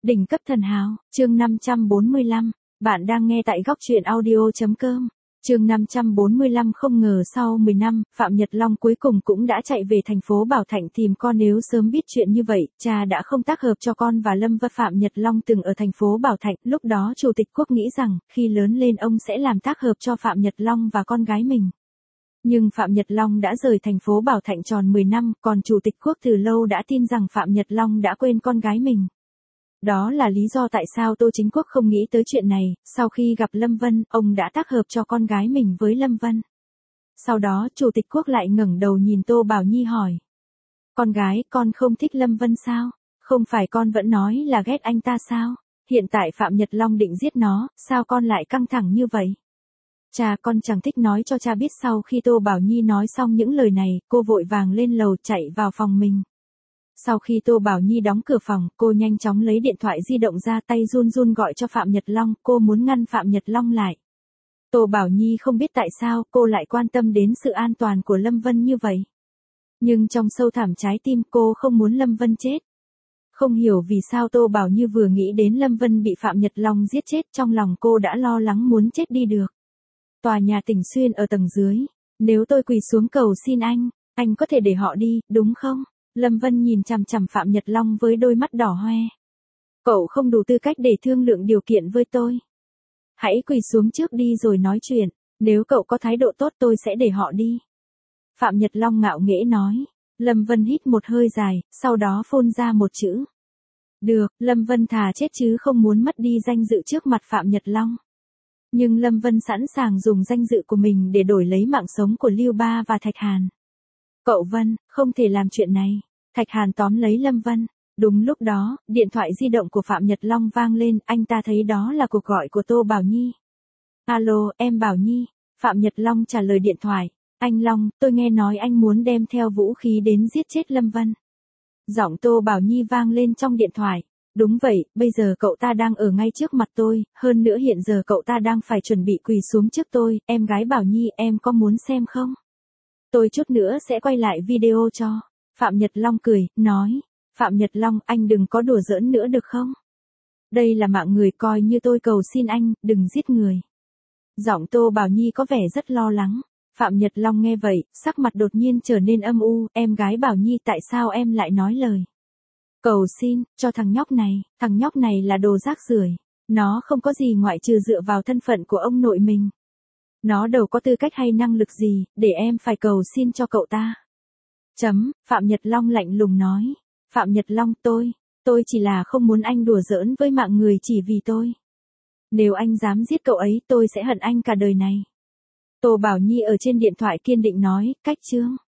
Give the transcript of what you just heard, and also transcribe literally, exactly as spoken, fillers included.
Đỉnh cấp thần hào, chương năm trăm bốn mươi lăm, bạn đang nghe tại góc truyện audio.com. Chương năm trăm bốn mươi lăm không ngờ sau mười năm, Phạm Nhật Long cuối cùng cũng đã chạy về thành phố Bảo Thạnh tìm con. Nếu sớm biết chuyện như vậy, cha đã không tác hợp cho con và Lâm Vân. Phạm Nhật Long từng ở thành phố Bảo Thạnh, lúc đó Chủ tịch Quốc nghĩ rằng, khi lớn lên ông sẽ làm tác hợp cho Phạm Nhật Long và con gái mình. Nhưng Phạm Nhật Long đã rời thành phố Bảo Thạnh tròn mười năm, còn Chủ tịch Quốc từ lâu đã tin rằng Phạm Nhật Long đã quên con gái mình. Đó là lý do tại sao Tô Chính Quốc không nghĩ tới chuyện này. Sau khi gặp Lâm Vân, ông đã tác hợp cho con gái mình với Lâm Vân. Sau đó Chủ tịch Quốc lại ngẩng đầu nhìn Tô Bảo Nhi hỏi. Con gái, con không thích Lâm Vân sao? Không phải con vẫn nói là ghét anh ta sao? Hiện tại Phạm Nhật Long định giết nó, sao con lại căng thẳng như vậy? Cha, con chẳng thích nói cho cha biết. Sau khi Tô Bảo Nhi nói xong những lời này, cô vội vàng lên lầu chạy vào phòng mình. Sau khi Tô Bảo Nhi đóng cửa phòng, cô nhanh chóng lấy điện thoại di động ra, tay run run gọi cho Phạm Nhật Long, cô muốn ngăn Phạm Nhật Long lại. Tô Bảo Nhi không biết tại sao cô lại quan tâm đến sự an toàn của Lâm Vân như vậy. Nhưng trong sâu thẳm trái tim cô không muốn Lâm Vân chết. Không hiểu vì sao Tô Bảo Nhi vừa nghĩ đến Lâm Vân bị Phạm Nhật Long giết chết, trong lòng cô đã lo lắng muốn chết đi được. Tòa nhà Tỉnh Xuyên ở tầng dưới. Nếu tôi quỳ xuống cầu xin anh, anh có thể để họ đi, đúng không? Lâm Vân nhìn chằm chằm Phạm Nhật Long với đôi mắt đỏ hoe. Cậu không đủ tư cách để thương lượng điều kiện với tôi. Hãy quỳ xuống trước đi rồi nói chuyện. Nếu cậu có thái độ tốt tôi sẽ để họ đi. Phạm Nhật Long ngạo nghễ nói. Lâm Vân hít một hơi dài, sau đó phun ra một chữ. Được, Lâm Vân thà chết chứ không muốn mất đi danh dự trước mặt Phạm Nhật Long. Nhưng Lâm Vân sẵn sàng dùng danh dự của mình để đổi lấy mạng sống của Lưu Ba và Thạch Hàn. Cậu Vân, không thể làm chuyện này. Thạch Hàn tóm lấy Lâm Vân. Đúng lúc đó, điện thoại di động của Phạm Nhật Long vang lên, anh ta thấy đó là cuộc gọi của Tô Bảo Nhi. Alo, em Bảo Nhi. Phạm Nhật Long trả lời điện thoại. Anh Long, tôi nghe nói anh muốn đem theo vũ khí đến giết chết Lâm Vân. Giọng Tô Bảo Nhi vang lên trong điện thoại. Đúng vậy, bây giờ cậu ta đang ở ngay trước mặt tôi, hơn nữa hiện giờ cậu ta đang phải chuẩn bị quỳ xuống trước tôi. Em gái Bảo Nhi, em có muốn xem không? Tôi chút nữa sẽ quay lại video cho. Phạm Nhật Long cười, nói. Phạm Nhật Long, anh đừng có đùa giỡn nữa được không? Đây là mạng người, coi như tôi cầu xin anh, đừng giết người. Giọng Tô Bảo Nhi có vẻ rất lo lắng. Phạm Nhật Long nghe vậy, sắc mặt đột nhiên trở nên âm u. Em gái Bảo Nhi, tại sao em lại nói lời cầu xin cho thằng nhóc này? Thằng nhóc này là đồ rác rưởi. Nó không có gì ngoại trừ dựa vào thân phận của ông nội mình. Nó đâu có tư cách hay năng lực gì, để em phải cầu xin cho cậu ta. Chấm, Phạm Nhật Long lạnh lùng nói. Phạm Nhật Long, tôi, tôi chỉ là không muốn anh đùa giỡn với mạng người chỉ vì tôi. Nếu anh dám giết cậu ấy, tôi sẽ hận anh cả đời này. Tô Bảo Nhi ở trên điện thoại kiên định nói, cách chương.